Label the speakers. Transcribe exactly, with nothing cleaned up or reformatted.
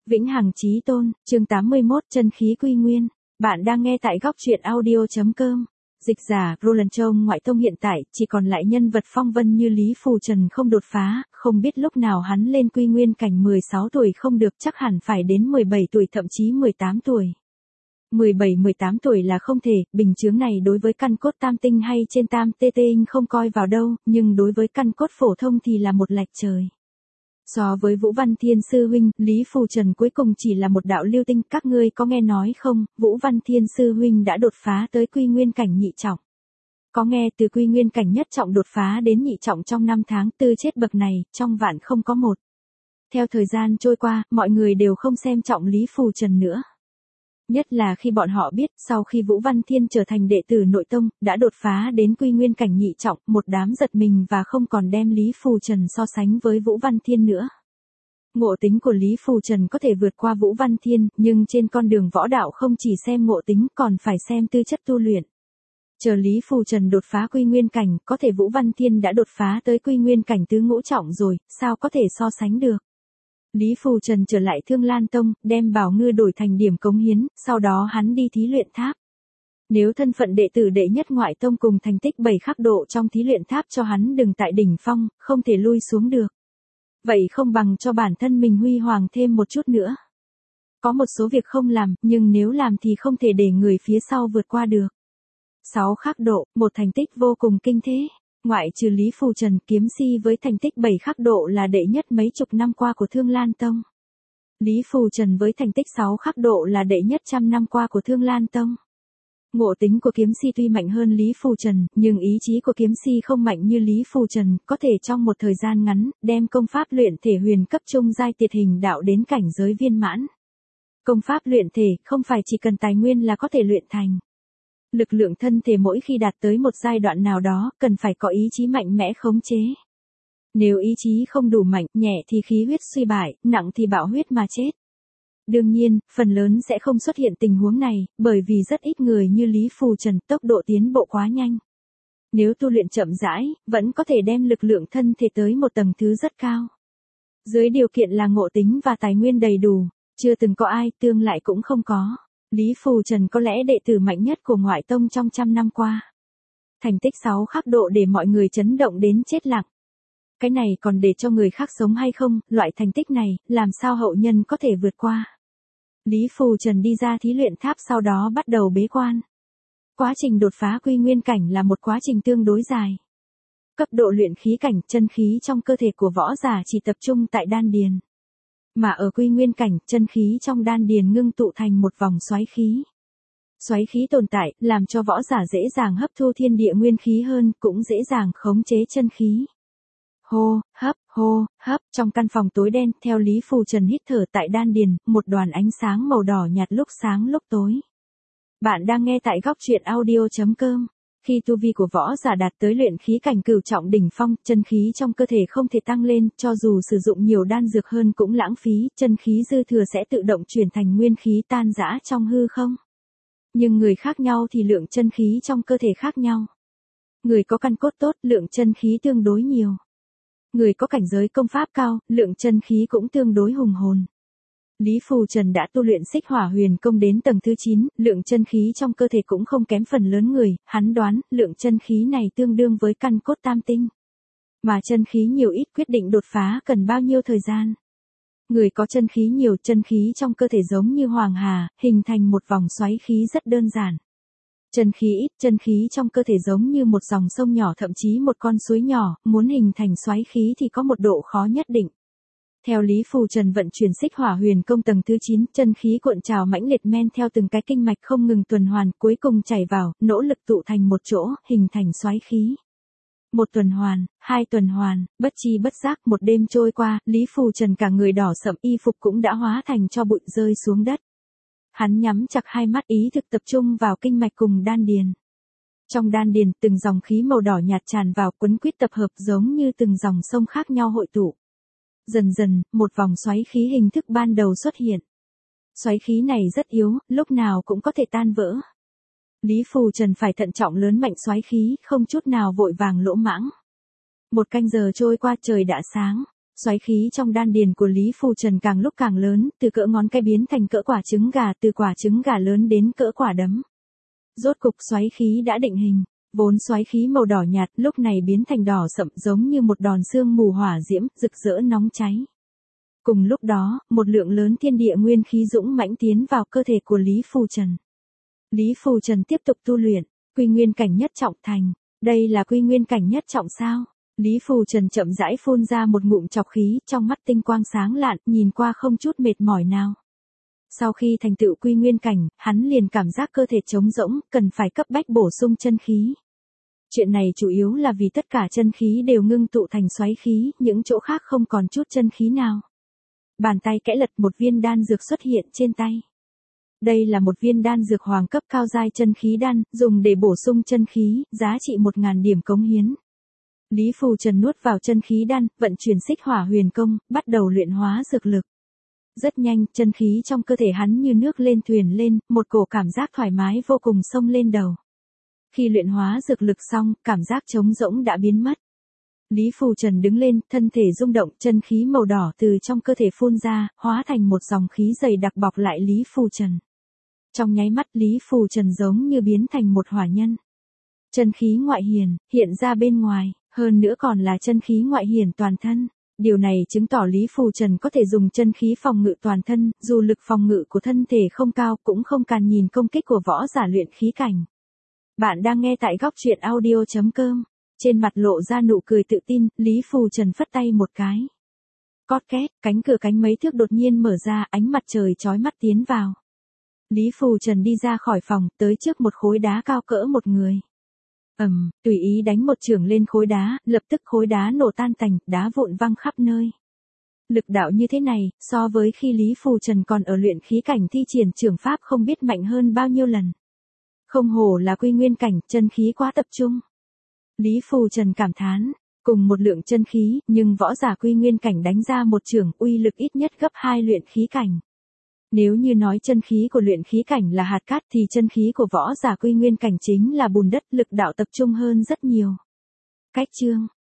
Speaker 1: Vĩnh hằng chí tôn, chương tám mươi mốt, chân khí quy nguyên. Bạn đang nghe tại góc truyện audio chấm com. Dịch giả, Roland Châu ngoại tông hiện tại, chỉ còn lại nhân vật phong vân như Lý Phù Trần không đột phá, không biết lúc nào hắn lên quy nguyên cảnh mười sáu tuổi không được, chắc hẳn phải đến mười bảy tuổi thậm chí mười tám tuổi. mười bảy mười tám tuổi là không thể, bình chướng này đối với căn cốt tam tinh hay trên tam tê tê không coi vào đâu, nhưng đối với căn cốt phổ thông thì là một lệch trời. So với Vũ Văn Thiên sư huynh, Lý Phù Trần cuối cùng chỉ là một đạo lưu tinh, các ngươi có nghe nói không, Vũ Văn Thiên sư huynh đã đột phá tới quy nguyên cảnh nhị trọng. Có nghe từ quy nguyên cảnh nhất trọng đột phá đến nhị trọng trong năm tháng, tư chết bậc này, trong vạn không có một. Theo thời gian trôi qua, mọi người đều không xem trọng Lý Phù Trần nữa. Nhất là khi bọn họ biết, sau khi Vũ Văn Thiên trở thành đệ tử nội tông, đã đột phá đến quy nguyên cảnh nhị trọng, một đám giật mình và không còn đem Lý Phù Trần so sánh với Vũ Văn Thiên nữa. Ngộ tính của Lý Phù Trần có thể vượt qua Vũ Văn Thiên, nhưng trên con đường võ đạo không chỉ xem ngộ tính còn phải xem tư chất tu luyện. Chờ Lý Phù Trần đột phá quy nguyên cảnh, có thể Vũ Văn Thiên đã đột phá tới quy nguyên cảnh tứ ngũ trọng rồi, sao có thể so sánh được. Lý Phù Trần trở lại Thương Lan Tông, đem Bảo Ngư đổi thành điểm cống hiến, sau đó hắn đi thí luyện tháp. Nếu thân phận đệ tử đệ nhất ngoại tông cùng thành tích bảy khắc độ trong thí luyện tháp cho hắn đừng tại đỉnh phong, không thể lui xuống được. Vậy không bằng cho bản thân mình huy hoàng thêm một chút nữa. Có một số việc không làm, nhưng nếu làm thì không thể để người phía sau vượt qua được. sáu khắc độ, một thành tích vô cùng kinh thế. Ngoại trừ Lý Phù Trần, kiếm si với thành tích bảy khắc độ là đệ nhất mấy chục năm qua của Thương Lan Tông. Lý Phù Trần với thành tích sáu khắc độ là đệ nhất trăm năm qua của Thương Lan Tông. Ngộ tính của kiếm si tuy mạnh hơn Lý Phù Trần, nhưng ý chí của kiếm si không mạnh như Lý Phù Trần, có thể trong một thời gian ngắn, đem công pháp luyện thể huyền cấp trung giai tiệt hình đạo đến cảnh giới viên mãn. Công pháp luyện thể không phải chỉ cần tài nguyên là có thể luyện thành. Lực lượng thân thể mỗi khi đạt tới một giai đoạn nào đó, cần phải có ý chí mạnh mẽ khống chế. Nếu ý chí không đủ mạnh, nhẹ thì khí huyết suy bại, nặng thì bạo huyết mà chết. Đương nhiên, phần lớn sẽ không xuất hiện tình huống này, bởi vì rất ít người như Lý Phù Trần, tốc độ tiến bộ quá nhanh. Nếu tu luyện chậm rãi, vẫn có thể đem lực lượng thân thể tới một tầng thứ rất cao. Dưới điều kiện là ngộ tính và tài nguyên đầy đủ, chưa từng có ai, tương lại cũng không có. Lý Phù Trần có lẽ đệ tử mạnh nhất của ngoại tông trong trăm năm qua. Thành tích sáu khắc độ để mọi người chấn động đến chết lặng. Cái này còn để cho người khác sống hay không, loại thành tích này, làm sao hậu nhân có thể vượt qua. Lý Phù Trần đi ra thí luyện tháp sau đó bắt đầu bế quan. Quá trình đột phá quy nguyên cảnh là một quá trình tương đối dài. Cấp độ luyện khí cảnh, chân khí trong cơ thể của võ giả chỉ tập trung tại đan điền. Mà ở quy nguyên cảnh, chân khí trong đan điền ngưng tụ thành một vòng xoáy khí. Xoáy khí tồn tại, làm cho võ giả dễ dàng hấp thu thiên địa nguyên khí hơn, cũng dễ dàng khống chế chân khí. Hô, hấp, hô, hấp, trong căn phòng tối đen, theo Lý Phù Trần hít thở tại đan điền, một đoàn ánh sáng màu đỏ nhạt lúc sáng lúc tối. Bạn đang nghe tại góc truyện audio chấm com. Khi tu vi của võ giả đạt tới luyện khí cảnh cửu trọng đỉnh phong, chân khí trong cơ thể không thể tăng lên, cho dù sử dụng nhiều đan dược hơn cũng lãng phí, chân khí dư thừa sẽ tự động chuyển thành nguyên khí tan rã trong hư không. Nhưng người khác nhau thì lượng chân khí trong cơ thể khác nhau. Người có căn cốt tốt, lượng chân khí tương đối nhiều. Người có cảnh giới công pháp cao, lượng chân khí cũng tương đối hùng hồn. Lý Phù Trần đã tu luyện Xích Hỏa Huyền Công đến tầng thứ chín, lượng chân khí trong cơ thể cũng không kém phần lớn người, hắn đoán, lượng chân khí này tương đương với căn cốt tam tinh. Mà chân khí nhiều ít quyết định đột phá cần bao nhiêu thời gian. Người có chân khí nhiều, chân khí trong cơ thể giống như hoàng hà, hình thành một vòng xoáy khí rất đơn giản. Chân khí ít, chân khí trong cơ thể giống như một dòng sông nhỏ thậm chí một con suối nhỏ, muốn hình thành xoáy khí thì có một độ khó nhất định. Theo Lý Phù Trần vận chuyển Xích Hỏa Huyền Công tầng thứ chín, chân khí cuộn trào mãnh liệt men theo từng cái kinh mạch không ngừng tuần hoàn, cuối cùng chảy vào, nỗ lực tụ thành một chỗ, hình thành xoáy khí. Một tuần hoàn, hai tuần hoàn, bất chi bất giác một đêm trôi qua, Lý Phù Trần cả người đỏ sậm, y phục cũng đã hóa thành tro bụi rơi xuống đất. Hắn nhắm chặt hai mắt, ý thực tập trung vào kinh mạch cùng đan điền. Trong đan điền, từng dòng khí màu đỏ nhạt tràn vào, quấn quýt tập hợp giống như từng dòng sông khác nhau hội tụ. Dần dần, một vòng xoáy khí hình thức ban đầu xuất hiện. Xoáy khí này rất yếu, lúc nào cũng có thể tan vỡ. Lý Phù Trần phải thận trọng lớn mạnh xoáy khí, không chút nào vội vàng lỗ mãng. Một canh giờ trôi qua, trời đã sáng. Xoáy khí trong đan điền của Lý Phù Trần càng lúc càng lớn, từ cỡ ngón cái biến thành cỡ quả trứng gà, từ quả trứng gà lớn đến cỡ quả đấm. Rốt cục xoáy khí đã định hình, vốn xoáy khí màu đỏ nhạt lúc này biến thành đỏ sậm giống như một đòn sương mù hỏa diễm, rực rỡ nóng cháy. Cùng lúc đó, một lượng lớn thiên địa nguyên khí dũng mãnh tiến vào cơ thể của Lý Phù Trần. Lý Phù Trần tiếp tục tu luyện, quy nguyên cảnh nhất trọng thành. Đây là quy nguyên cảnh nhất trọng sao? Lý Phù Trần chậm rãi phun ra một ngụm trọc khí, trong mắt tinh quang sáng lạn, nhìn qua không chút mệt mỏi nào. Sau khi thành tựu quy nguyên cảnh, hắn liền cảm giác cơ thể trống rỗng, cần phải cấp bách bổ sung chân khí. Chuyện này chủ yếu là vì tất cả chân khí đều ngưng tụ thành xoáy khí, những chỗ khác không còn chút chân khí nào. Bàn tay kẽ lật, một viên đan dược xuất hiện trên tay. Đây là một viên đan dược hoàng cấp cao giai chân khí đan, dùng để bổ sung chân khí, giá trị một nghìn điểm cống hiến. Lý Phù Trần nuốt vào chân khí đan, vận chuyển xích hỏa huyền công, bắt đầu luyện hóa dược lực. Rất nhanh, chân khí trong cơ thể hắn như nước lên thuyền lên, một cổ cảm giác thoải mái vô cùng xông lên đầu. Khi luyện hóa dược lực xong, cảm giác trống rỗng đã biến mất. Lý Phù Trần đứng lên, thân thể rung động, chân khí màu đỏ từ trong cơ thể phun ra, hóa thành một dòng khí dày đặc bọc lại Lý Phù Trần. Trong nháy mắt Lý Phù Trần giống như biến thành một hỏa nhân. Chân khí ngoại hiển, hiện ra bên ngoài, hơn nữa còn là chân khí ngoại hiển toàn thân. Điều này chứng tỏ Lý Phù Trần có thể dùng chân khí phòng ngự toàn thân, dù lực phòng ngự của thân thể không cao cũng không càn nhìn công kích của võ giả luyện khí cảnh. Bạn đang nghe tại góc truyện audio chấm com. Trên mặt lộ ra nụ cười tự tin, Lý Phù Trần phất tay một cái. Cót két, cánh cửa cánh mấy thước đột nhiên mở ra, ánh mặt trời chói mắt tiến vào. Lý Phù Trần đi ra khỏi phòng, tới trước một khối đá cao cỡ một người. Ầm, um, tùy ý đánh một chưởng lên khối đá, lập tức khối đá nổ tan tành, đá vụn văng khắp nơi. Lực đạo như thế này, so với khi Lý Phù Trần còn ở luyện khí cảnh thi triển chưởng pháp không biết mạnh hơn bao nhiêu lần. Không hổ là quy nguyên cảnh, chân khí quá tập trung. Lý Phù Trần cảm thán, cùng một lượng chân khí, nhưng võ giả quy nguyên cảnh đánh ra một chưởng uy lực ít nhất gấp hai luyện khí cảnh. Nếu như nói chân khí của luyện khí cảnh là hạt cát thì chân khí của võ giả quy nguyên cảnh chính là bùn đất, lực đạo tập trung hơn rất nhiều. Cách chương,